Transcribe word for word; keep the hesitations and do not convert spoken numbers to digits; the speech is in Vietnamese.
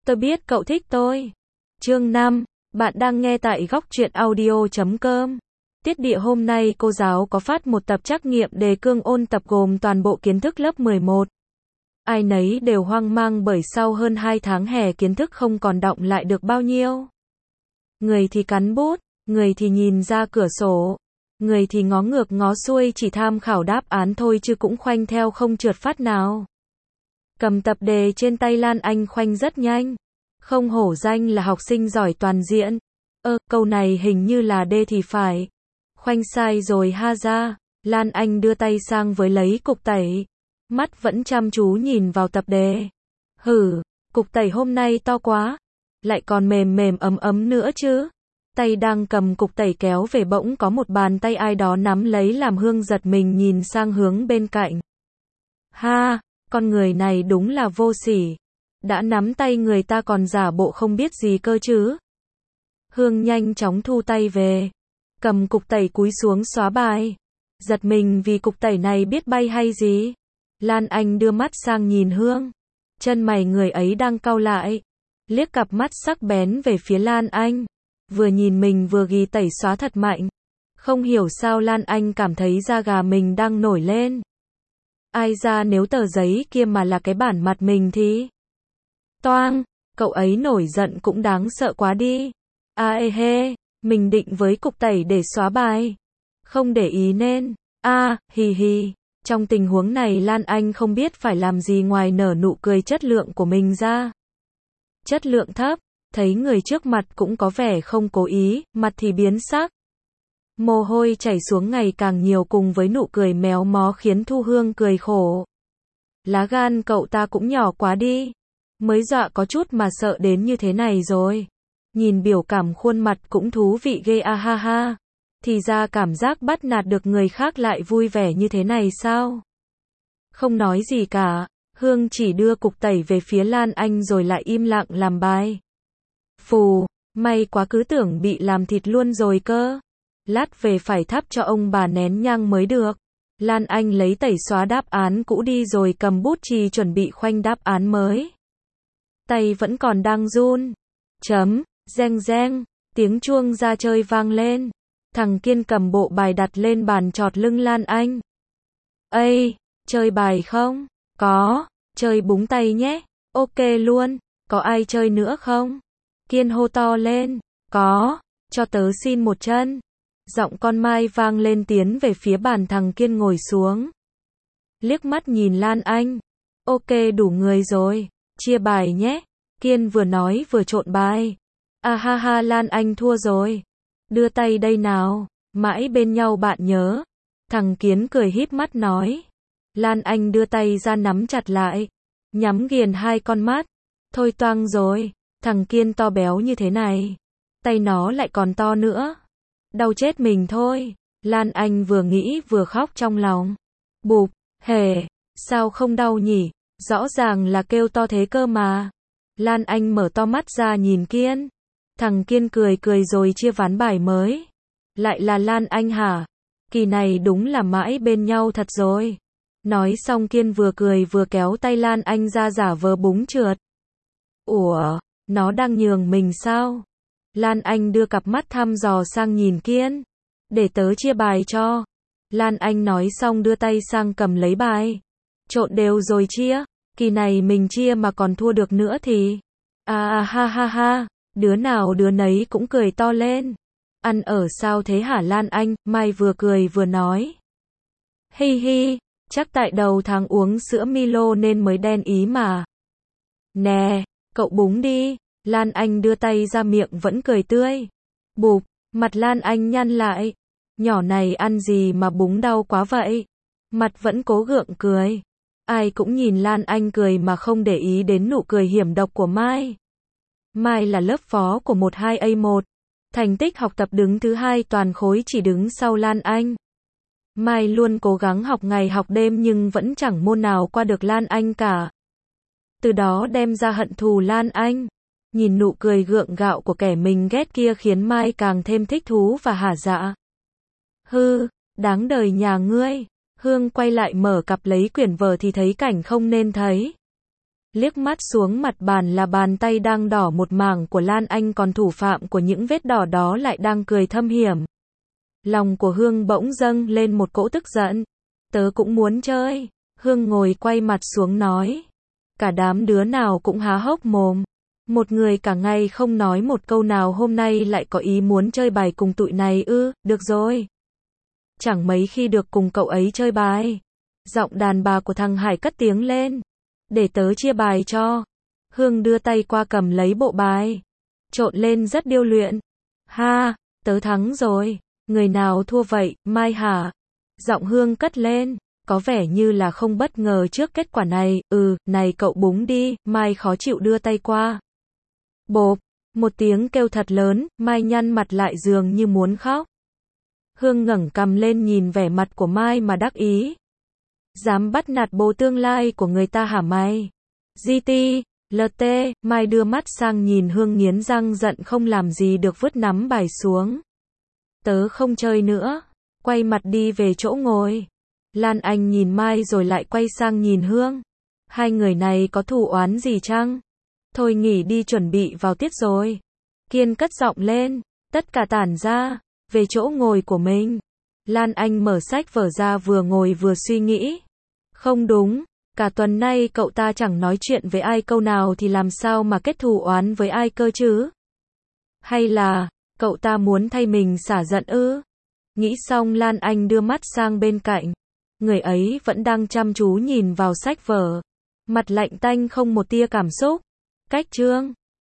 Tôi biết cậu thích tôi. Chương năm. Bạn đang nghe tại góc truyện audio chấm com. Tiết địa hôm nay cô giáo có phát một tập trắc nghiệm đề cương ôn tập gồm toàn bộ kiến thức lớp mười một. Ai nấy đều hoang mang bởi sau hơn hai tháng hè kiến thức không còn đọng lại được bao nhiêu. Người thì cắn bút, người thì nhìn ra cửa sổ, người thì ngó ngược ngó xuôi chỉ tham khảo đáp án thôi chứ cũng khoanh theo không trượt phát nào. Cầm tập đề trên tay Lan Anh khoanh rất nhanh. Không hổ danh là học sinh giỏi toàn diện. Ơ, câu này hình như là D thì phải. Khoanh sai rồi ha ra. Lan Anh đưa tay sang với lấy cục tẩy. Mắt vẫn chăm chú nhìn vào tập đề. Hử, cục tẩy hôm nay to quá. Lại còn mềm mềm ấm ấm nữa chứ. Tay đang cầm cục tẩy kéo về bỗng có một bàn tay ai đó nắm lấy làm Hương giật mình nhìn sang hướng bên cạnh. Ha, con người này đúng là vô sỉ. Đã nắm tay người ta còn giả bộ không biết gì cơ chứ. Hương nhanh chóng thu tay về. Cầm cục tẩy cúi xuống xóa bài. Giật mình vì cục tẩy này biết bay hay gì. Lan Anh đưa mắt sang nhìn Hương. Chân mày người ấy đang cau lại. Liếc cặp mắt sắc bén về phía Lan Anh. Vừa nhìn mình vừa ghi tẩy xóa thật mạnh. Không hiểu sao Lan Anh cảm thấy da gà mình đang nổi lên. Ai ra nếu tờ giấy kia mà là cái bản mặt mình thì... Toang, cậu ấy nổi giận cũng đáng sợ quá đi. A ê hê, mình định với cục tẩy để xóa bài. Không để ý nên, a hì hì. Trong tình huống này Lan Anh không biết phải làm gì ngoài nở nụ cười chất lượng của mình ra. Chất lượng thấp, thấy người trước mặt cũng có vẻ không cố ý, mặt thì biến sắc. Mồ hôi chảy xuống ngày càng nhiều cùng với nụ cười méo mó khiến Thu Hương cười khổ. Lá gan cậu ta cũng nhỏ quá đi. Mới dọa có chút mà sợ đến như thế này rồi. Nhìn biểu cảm khuôn mặt cũng thú vị ghê a ha ha. Thì ra cảm giác bắt nạt được người khác lại vui vẻ như thế này sao? Không nói gì cả, Hương chỉ đưa cục tẩy về phía Lan Anh rồi lại im lặng làm bài. Phù, may quá cứ tưởng bị làm thịt luôn rồi cơ. Lát về phải thắp cho ông bà nén nhang mới được. Lan Anh lấy tẩy xóa đáp án cũ đi rồi cầm bút chì chuẩn bị khoanh đáp án mới. Tay vẫn còn đang run. Chấm, reng reng, tiếng chuông ra chơi vang lên. Thằng Kiên cầm bộ bài đặt lên bàn chọt lưng Lan Anh. Ây, chơi bài không? Có, chơi búng tay nhé. Ok luôn, có ai chơi nữa không? Kiên hô to lên. Có, cho tớ xin một chân. Giọng con Mai vang lên tiến về phía bàn thằng Kiên ngồi xuống. Liếc mắt nhìn Lan Anh. Ok đủ người rồi, chia bài nhé. Kiên vừa nói vừa trộn bài. À ha ha Lan Anh thua rồi. Đưa tay đây nào, mãi bên nhau bạn nhớ. Thằng Kiến cười híp mắt nói. Lan Anh đưa tay ra nắm chặt lại. Nhắm nghiền hai con mắt. Thôi toang rồi, thằng Kiên to béo như thế này. Tay nó lại còn to nữa. Đau chết mình thôi. Lan Anh vừa nghĩ vừa khóc trong lòng. Bụp, hề, sao không đau nhỉ? Rõ ràng là kêu to thế cơ mà. Lan Anh mở to mắt ra nhìn Kiên. Thằng Kiên cười cười rồi chia ván bài mới. Lại là Lan Anh hả? Kỳ này đúng là mãi bên nhau thật rồi. Nói xong Kiên vừa cười vừa kéo tay Lan Anh ra giả vờ búng trượt. Ủa, nó đang nhường mình sao? Lan Anh đưa cặp mắt thăm dò sang nhìn Kiên. Để tớ chia bài cho. Lan Anh nói xong đưa tay sang cầm lấy bài. Trộn đều rồi chia. Kỳ này mình chia mà còn thua được nữa thì... À à ha ha ha. Đứa nào đứa nấy cũng cười to lên. Ăn ở sao thế hả Lan Anh? Mai vừa cười vừa nói. Hi hi, chắc tại đầu tháng uống sữa Milo nên mới đen ý mà. Nè, cậu búng đi. Lan Anh đưa tay ra miệng vẫn cười tươi. Bụp, mặt Lan Anh nhăn lại. Nhỏ này ăn gì mà búng đau quá vậy? Mặt vẫn cố gượng cười. Ai cũng nhìn Lan Anh cười mà không để ý đến nụ cười hiểm độc của Mai. Mai là lớp phó của một hai A một. Thành tích học tập đứng thứ hai toàn khối chỉ đứng sau Lan Anh. Mai luôn cố gắng học ngày học đêm nhưng vẫn chẳng môn nào qua được Lan Anh cả. Từ đó đem ra hận thù Lan Anh. Nhìn nụ cười gượng gạo của kẻ mình ghét kia khiến Mai càng thêm thích thú và hả dạ. Hư, đáng đời nhà ngươi. Hương quay lại mở cặp lấy quyển vở thì thấy cảnh không nên thấy. liếc mắt xuống mặt bàn là bàn tay đang đỏ một mảng của Lan Anh, còn thủ phạm của những vết đỏ đó lại đang cười thâm hiểm. Lòng của Hương bỗng dâng lên một cỗ tức giận. Tớ cũng muốn chơi. Hương ngồi quay mặt xuống nói. Cả đám đứa nào cũng há hốc mồm. Một người cả ngày không nói một câu nào hôm nay lại có ý muốn chơi bài cùng tụi này ư, được rồi. Chẳng mấy khi được cùng cậu ấy chơi bài. Giọng đàn bà của thằng Hải cất tiếng lên. Để tớ chia bài cho. Hương đưa tay qua cầm lấy bộ bài. Trộn lên rất điêu luyện. Ha, tớ thắng rồi. Người nào thua vậy, Mai hả? Giọng Hương cất lên. Có vẻ như là không bất ngờ trước kết quả này. Ừ, này cậu búng đi. Mai khó chịu đưa tay qua. Bộp, một tiếng kêu thật lớn, Mai nhăn mặt lại dường như muốn khóc. Hương ngẩng cằm lên nhìn vẻ mặt của Mai mà đắc ý. Dám bắt nạt bố tương lai của người ta hả mày? giê tê, lờ tê, Mai đưa mắt sang nhìn Hương nghiến răng giận không làm gì được vứt nắm bài xuống. Tớ không chơi nữa. Quay mặt đi về chỗ ngồi. Lan Anh nhìn Mai rồi lại quay sang nhìn Hương. Hai người này có thù oán gì chăng? Thôi nghỉ đi, chuẩn bị vào tiết rồi. Kiên cất giọng lên. Tất cả tản ra. Về chỗ ngồi của mình. Lan Anh mở sách vở ra vừa ngồi vừa suy nghĩ. Không đúng. Cả tuần nay cậu ta chẳng nói chuyện với ai câu nào thì làm sao mà kết thù oán với ai cơ chứ? Hay là, cậu ta muốn thay mình xả giận ư? Nghĩ xong Lan Anh đưa mắt sang bên cạnh. Người ấy vẫn đang chăm chú nhìn vào sách vở. Mặt lạnh tanh không một tia cảm xúc. Cách chương